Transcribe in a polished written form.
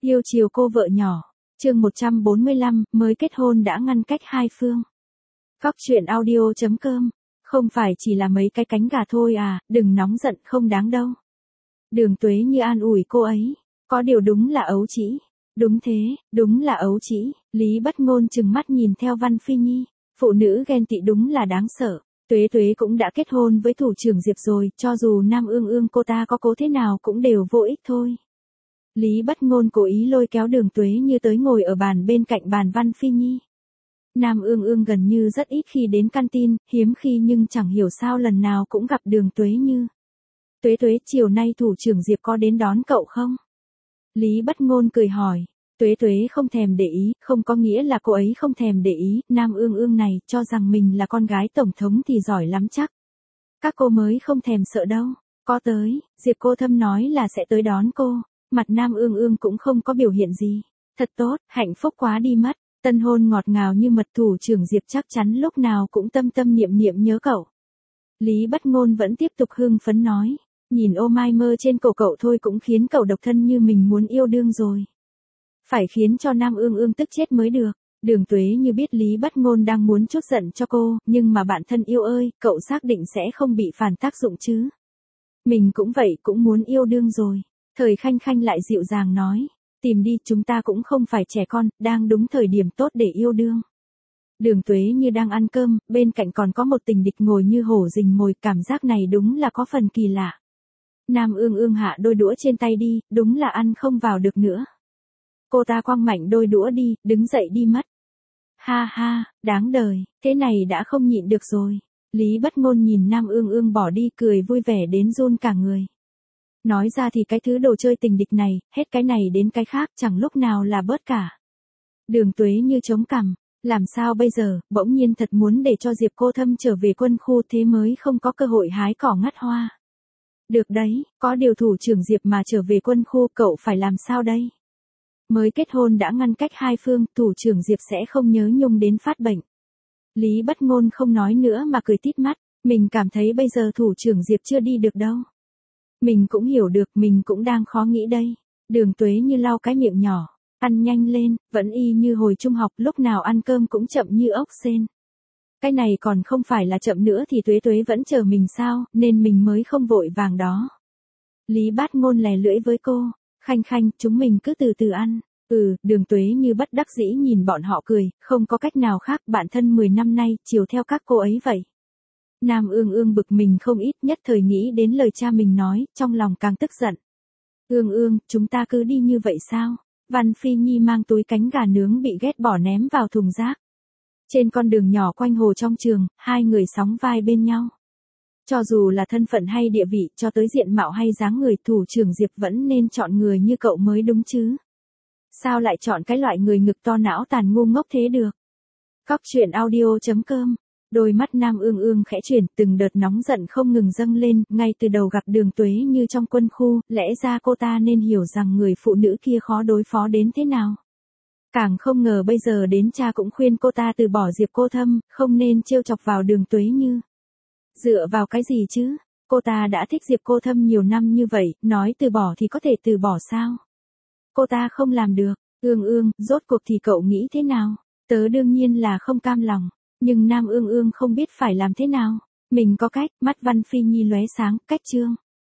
Yêu chiều cô vợ nhỏ. Chương 145, mới kết hôn đã ngăn cách hai phương. Góc truyện audio.com. Không phải chỉ là mấy cái cánh gà thôi à, đừng nóng giận, không đáng đâu. Đường Tuế như an ủi cô ấy. Có điều đúng là ấu trĩ. Đúng thế, đúng là ấu trĩ. Lý Bất Ngôn trừng mắt nhìn theo Văn Phi Nhi. Phụ nữ ghen tị đúng là đáng sợ. Tuế Tuế cũng đã kết hôn với thủ trưởng Diệp rồi, cho dù Nam Ương Ương cô ta có cố thế nào cũng đều vô ích thôi. Lý Bất Ngôn cố ý lôi kéo Đường Tuế như tới ngồi ở bàn bên cạnh bàn Văn Phi Nhi. Nam Ương Ương gần như rất ít khi đến canteen, hiếm khi nhưng chẳng hiểu sao lần nào cũng gặp Đường Tuế Như. Tuế Tuế, chiều nay thủ trưởng Diệp có đến đón cậu không? Lý Bất Ngôn cười hỏi. Tuế Tuế không thèm để ý, không có nghĩa là cô ấy không thèm để ý, Nam Ương Ương này cho rằng mình là con gái tổng thống thì giỏi lắm chắc. Các cô mới không thèm sợ đâu. Có tới, Diệp Cô Thâm nói là sẽ tới đón cô. Mặt Nam Ương Ương cũng không có biểu hiện gì. Thật tốt, hạnh phúc quá đi mất. Tân hôn ngọt ngào như mật, thủ trưởng Diệp chắc chắn lúc nào cũng tâm tâm niệm niệm nhớ cậu. Lý Bất Ngôn vẫn tiếp tục hưng phấn nói. Nhìn ô mai mơ trên cổ cậu thôi cũng khiến cậu độc thân như mình muốn yêu đương rồi. Phải khiến cho Nam Ương Ương tức chết mới được. Đường Tuế như biết Lý Bất Ngôn đang muốn trút giận cho cô, nhưng mà bạn thân yêu ơi, cậu xác định sẽ không bị phản tác dụng chứ. Mình cũng vậy, cũng muốn yêu đương rồi. Thời Khanh Khanh lại dịu dàng nói. Tìm đi, chúng ta cũng không phải trẻ con, đang đúng thời điểm tốt để yêu đương. Đường Tuế như đang ăn cơm, bên cạnh còn có một tình địch ngồi như hổ rình mồi, cảm giác này đúng là có phần kỳ lạ. Nam Ương Ương hạ đôi đũa trên tay đi, đúng là ăn không vào được nữa. Cô ta quăng mạnh đôi đũa đi, đứng dậy đi mất. Ha ha, đáng đời, thế này đã không nhịn được rồi. Lý Bất Ngôn nhìn Nam Ương Ương bỏ đi cười vui vẻ đến run cả người. Nói ra thì cái thứ đồ chơi tình địch này, hết cái này đến cái khác chẳng lúc nào là bớt cả. Đường Tuế như chống cằm, làm sao bây giờ, bỗng nhiên thật muốn để cho Diệp Cô Thâm trở về quân khu thế mới không có cơ hội hái cỏ ngắt hoa. Được đấy, có điều thủ trưởng Diệp mà trở về quân khu cậu phải làm sao đây? Mới kết hôn đã ngăn cách hai phương, thủ trưởng Diệp sẽ không nhớ nhung đến phát bệnh. Lý Bất Ngôn không nói nữa mà cười tít mắt, mình cảm thấy bây giờ thủ trưởng Diệp chưa đi được đâu. Mình cũng hiểu được, mình cũng đang khó nghĩ đây. Đường Tuế như lau cái miệng nhỏ, ăn nhanh lên, vẫn y như hồi trung học, lúc nào ăn cơm cũng chậm như ốc sên. Cái này còn không phải là chậm nữa thì Tuế Tuế vẫn chờ mình sao, nên mình mới không vội vàng đó. Lý Bát Ngôn lè lưỡi với cô, Khanh Khanh, chúng mình cứ từ từ ăn. Đường Tuế như bất đắc dĩ nhìn bọn họ cười, không có cách nào khác, bạn thân 10 năm nay, chiều theo các cô ấy vậy. Nam Ương Ương bực mình không ít, nhất thời nghĩ đến lời cha mình nói, trong lòng càng tức giận. Ương Ương, chúng ta cứ đi như vậy sao? Văn Phi Nhi mang túi cánh gà nướng bị ghét bỏ ném vào thùng rác. Trên con đường nhỏ quanh hồ trong trường, hai người sóng vai bên nhau. Cho dù là thân phận hay địa vị, cho tới diện mạo hay dáng người, thủ trưởng Diệp vẫn nên chọn người như cậu mới đúng chứ. Sao lại chọn cái loại người ngực to não tàn ngu ngốc thế được? Góc truyện audio.com. Đôi mắt Nam Ương Ương khẽ chuyển, từng đợt nóng giận không ngừng dâng lên, ngay từ đầu gặp Đường Tuế như trong quân khu, lẽ ra cô ta nên hiểu rằng người phụ nữ kia khó đối phó đến thế nào. Càng không ngờ bây giờ đến cha cũng khuyên cô ta từ bỏ Diệp Cô Thâm, không nên trêu chọc vào Đường Tuế Như. Dựa vào cái gì chứ? Cô ta đã thích Diệp Cô Thâm nhiều năm như vậy, nói từ bỏ thì có thể từ bỏ sao? Cô ta không làm được. Ương Ương, rốt cuộc thì cậu nghĩ thế nào? Tớ đương nhiên là không cam lòng. Nhưng Nam Ương Ương không biết phải làm thế nào. Mình có cách, mắt Văn Phi Nhi lóe sáng, cách chương.